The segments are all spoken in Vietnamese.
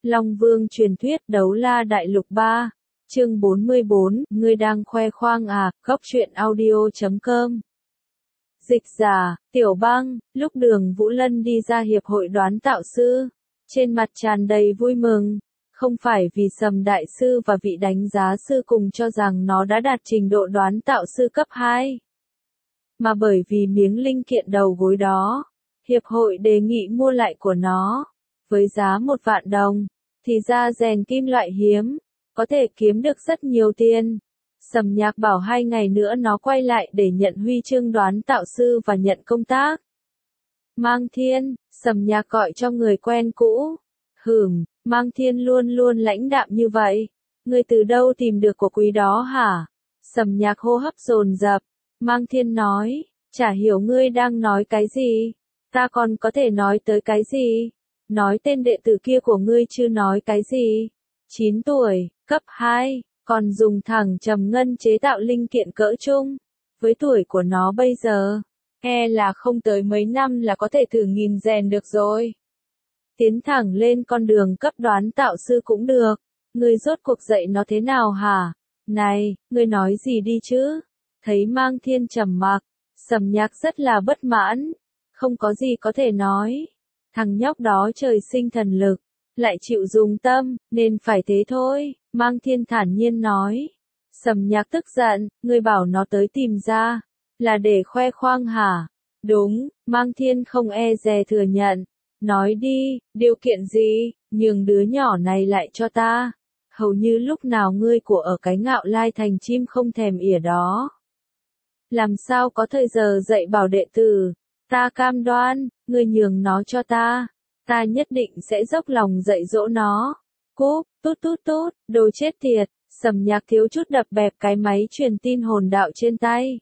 Long Vương truyền thuyết Đấu La Đại Lục 3, chương 44, ngươi đang khoe khoang à, góc truyện audio.com. Dịch giả, Tiểu Băng, lúc Đường Vũ Lân đi ra hiệp hội đoán tạo sư, trên mặt tràn đầy vui mừng, không phải vì Sầm Đại Sư và vị đánh giá sư cùng cho rằng nó đã đạt trình độ đoán tạo sư cấp 2, mà bởi vì miếng linh kiện đầu gối đó, hiệp hội đề nghị mua lại của nó, với giá 1 vạn đồng, thì ra rèn kim loại hiếm, có thể kiếm được rất nhiều tiền. Sầm Nhạc bảo 2 ngày nữa nó quay lại để nhận huy chương đoán tạo sư và nhận công tác. Mang Thiên, Sầm Nhạc gọi cho người quen cũ. Mang Thiên luôn luôn lãnh đạm như vậy. Ngươi từ đâu tìm được của quý đó hả? Sầm Nhạc hô hấp dồn dập. Mang Thiên nói, chả hiểu ngươi đang nói cái gì. Ta còn có thể nói tới cái gì? Nói tên đệ tử kia của ngươi chứ nói cái gì? 9 tuổi, cấp 2, còn dùng thẳng trầm ngân chế tạo linh kiện cỡ trung. Với tuổi của nó bây giờ, là không tới mấy năm là có thể thử nghìn rèn được rồi. Tiến thẳng lên con đường cấp đoán tạo sư cũng được. Ngươi rốt cuộc dạy nó thế nào hả? Này, ngươi nói gì đi chứ? Thấy Mang Thiên trầm mặc, Sầm Nhạc rất là bất mãn. Không có gì có thể nói. Thằng nhóc đó trời sinh thần lực, lại chịu dùng tâm, nên phải thế thôi, Mang Thiên thản nhiên nói. Sầm Nhạc tức giận, ngươi bảo nó tới tìm ra, là để khoe khoang hả? Đúng, Mang Thiên không e dè thừa nhận. Nói đi, điều kiện gì, nhường đứa nhỏ này lại cho ta. Hầu như lúc nào ngươi của ở cái Ngạo Lai thành chim không thèm ỉa đó. Làm sao có thời giờ dạy bảo đệ tử, ta cam đoan, ngươi nhường nó cho ta. Ta nhất định sẽ dốc lòng dạy dỗ nó. Cúp, tút, đồ chết tiệt, Sầm Nhạc thiếu chút đập bẹp cái máy truyền tin hồn đạo trên tay.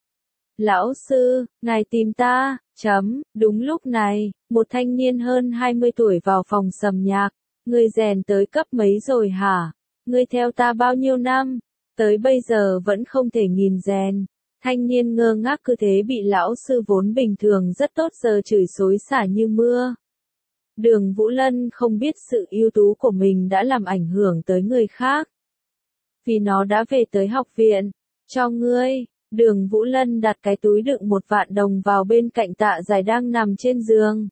Lão sư, ngài tìm ta, đúng lúc này, một thanh niên hơn 20 tuổi vào phòng Sầm Nhạc. Ngươi rèn tới cấp mấy rồi hả? Ngươi theo ta bao nhiêu năm? Tới bây giờ vẫn không thể nghìn rèn. Thanh niên ngơ ngác cứ thế bị lão sư vốn bình thường rất tốt giờ chửi xối xả như mưa. Đường Vũ Lân không biết sự ưu tú của mình đã làm ảnh hưởng tới người khác. Vì nó đã về tới học viện. Cho ngươi, Đường Vũ Lân đặt cái túi đựng 1 vạn đồng vào bên cạnh Tạ Giải đang nằm trên giường.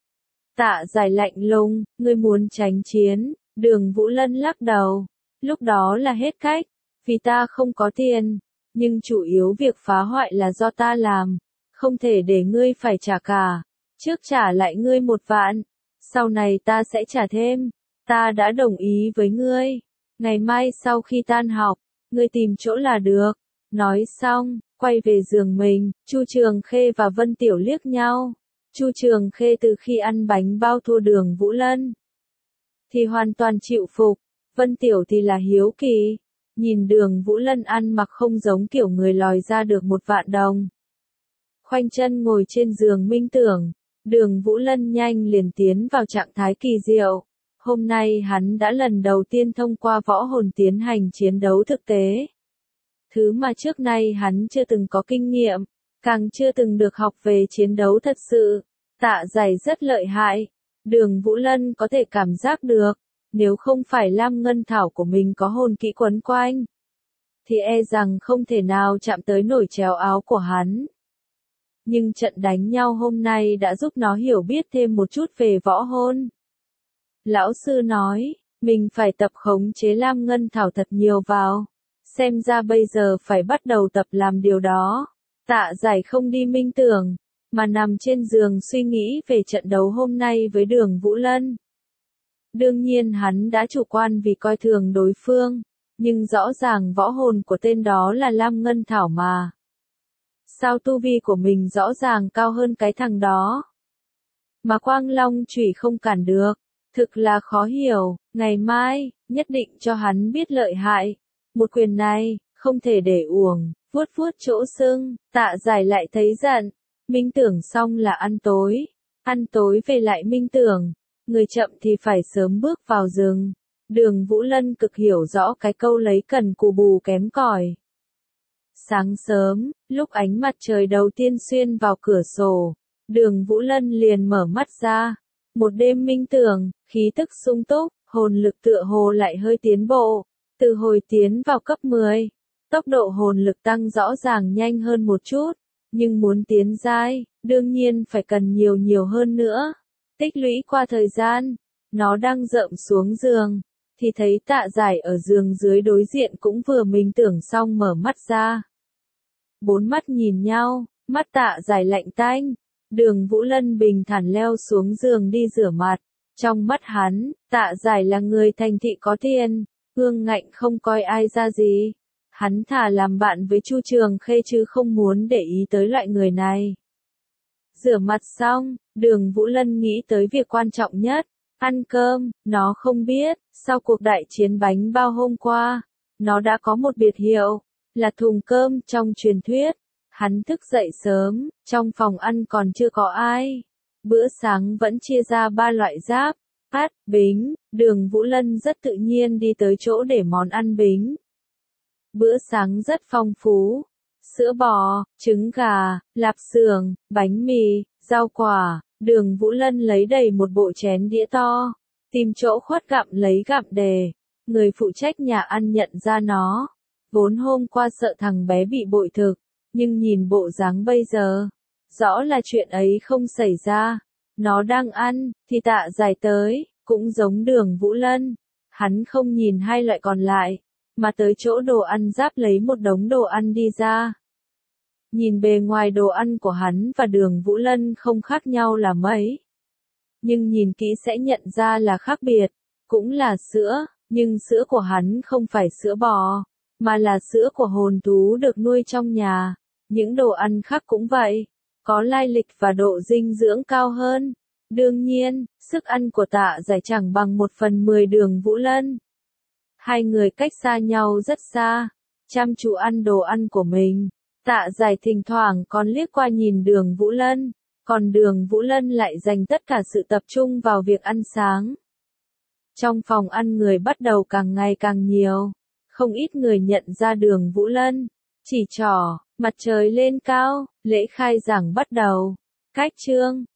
Tạ Giải lạnh lùng, ngươi muốn tránh chiến. Đường Vũ Lân lắc đầu. Lúc đó là hết cách, vì ta không có tiền. Nhưng chủ yếu việc phá hoại là do ta làm. Không thể để ngươi phải trả cả. Trước trả lại ngươi 1 vạn. Sau này ta sẽ trả thêm. Ta đã đồng ý với ngươi. Ngày mai sau khi tan học, ngươi tìm chỗ là được. Nói xong, quay về giường mình, Chu Trường Khê và Vân Tiểu liếc nhau. Chu Trường Khê từ khi ăn bánh bao thua Đường Vũ Lân thì hoàn toàn chịu phục. Vân Tiểu thì là hiếu kỳ. Nhìn Đường Vũ Lân ăn mặc không giống kiểu người lòi ra được 1 vạn đồng. Khoanh chân ngồi trên giường minh tưởng. Đường Vũ Lân nhanh liền tiến vào trạng thái kỳ diệu. Hôm nay hắn đã lần đầu tiên thông qua võ hồn tiến hành chiến đấu thực tế. Thứ mà trước nay hắn chưa từng có kinh nghiệm, càng chưa từng được học về chiến đấu thật sự. Tạ Giải rất lợi hại. Đường Vũ Lân có thể cảm giác được, nếu không phải Lam Ngân Thảo của mình có hồn kỹ quấn quanh, thì e rằng không thể nào chạm tới nổi chéo áo của hắn. Nhưng trận đánh nhau hôm nay đã giúp nó hiểu biết thêm một chút về võ hồn. Lão sư nói, mình phải tập khống chế Lam Ngân Thảo thật nhiều vào. Xem ra bây giờ phải bắt đầu tập làm điều đó. Tạ Giải không đi minh tưởng, mà nằm trên giường suy nghĩ về trận đấu hôm nay với Đường Vũ Lân. Đương nhiên hắn đã chủ quan vì coi thường đối phương, nhưng rõ ràng võ hồn của tên đó là Lam Ngân Thảo mà. Sao tu vi của mình rõ ràng cao hơn cái thằng đó? Mà Quang Long chủy không cản được, thực là khó hiểu. Ngày mai, nhất định cho hắn biết lợi hại. Một quyền này, không thể để uổng. Vuốt chỗ sưng, Tạ Giải lại thấy giận. Minh tưởng xong là ăn tối. Ăn tối về lại minh tưởng. Người chậm thì phải sớm bước vào rừng. Đường Vũ Lân cực hiểu rõ cái câu lấy cần cù bù kém cỏi. Sáng sớm, lúc ánh mặt trời đầu tiên xuyên vào cửa sổ, Đường Vũ Lân liền mở mắt ra. Một đêm minh tưởng, khí tức sung túc, hồn lực tựa hồ lại hơi tiến bộ, từ hồi tiến vào cấp 10, tốc độ hồn lực tăng rõ ràng nhanh hơn một chút, nhưng muốn tiến giai, đương nhiên phải cần nhiều hơn nữa. Tích lũy qua thời gian, nó đang dậm xuống giường, thì thấy Tạ Giải ở giường dưới đối diện cũng vừa minh tưởng xong mở mắt ra. Bốn mắt nhìn nhau, mắt Tạ Giải lạnh tanh, Đường Vũ Lân bình thản leo xuống giường đi rửa mặt. Trong mắt hắn, Tạ Giải là người thành thị có tiền, ương ngạnh không coi ai ra gì. Hắn thà làm bạn với Chu Trường Khê chứ không muốn để ý tới loại người này. Rửa mặt xong, Đường Vũ Lân nghĩ tới việc quan trọng nhất, ăn cơm. Nó không biết, sau cuộc đại chiến bánh bao hôm qua, nó đã có một biệt hiệu, là thùng cơm trong truyền thuyết. Hắn thức dậy sớm, trong phòng ăn còn chưa có ai. Bữa sáng vẫn chia ra 3 loại giáp, bát, bính. Đường Vũ Lân rất tự nhiên đi tới chỗ để món ăn bính. Bữa sáng rất phong phú, sữa bò, trứng gà, lạp xưởng, bánh mì, rau quả. Đường Vũ Lân lấy đầy một bộ chén đĩa to, tìm chỗ khuất gặm lấy gặm đề. Người phụ trách nhà ăn nhận ra nó, vốn hôm qua sợ thằng bé bị bội thực, nhưng nhìn bộ dáng bây giờ, rõ là chuyện ấy không xảy ra. Nó đang ăn, thì Tạ Giải tới, cũng giống Đường Vũ Lân. Hắn không nhìn hai loại còn lại, mà tới chỗ đồ ăn giáp lấy một đống đồ ăn đi ra. Nhìn bề ngoài đồ ăn của hắn và Đường Vũ Lân không khác nhau là mấy. Nhưng nhìn kỹ sẽ nhận ra là khác biệt, cũng là sữa, nhưng sữa của hắn không phải sữa bò, mà là sữa của hồn thú được nuôi trong nhà. Những đồ ăn khác cũng vậy, có lai lịch và độ dinh dưỡng cao hơn. Đương nhiên, sức ăn của Tạ Giải chẳng bằng 1/10 Đường Vũ Lân. Hai người cách xa nhau rất xa, chăm chú ăn đồ ăn của mình. Tạ Giải thỉnh thoảng còn liếc qua nhìn Đường Vũ Lân, còn Đường Vũ Lân lại dành tất cả sự tập trung vào việc ăn sáng. Trong phòng ăn người bắt đầu càng ngày càng nhiều, không ít người nhận ra Đường Vũ Lân, chỉ trỏ. Mặt trời lên cao, lễ khai giảng bắt đầu. Cách chương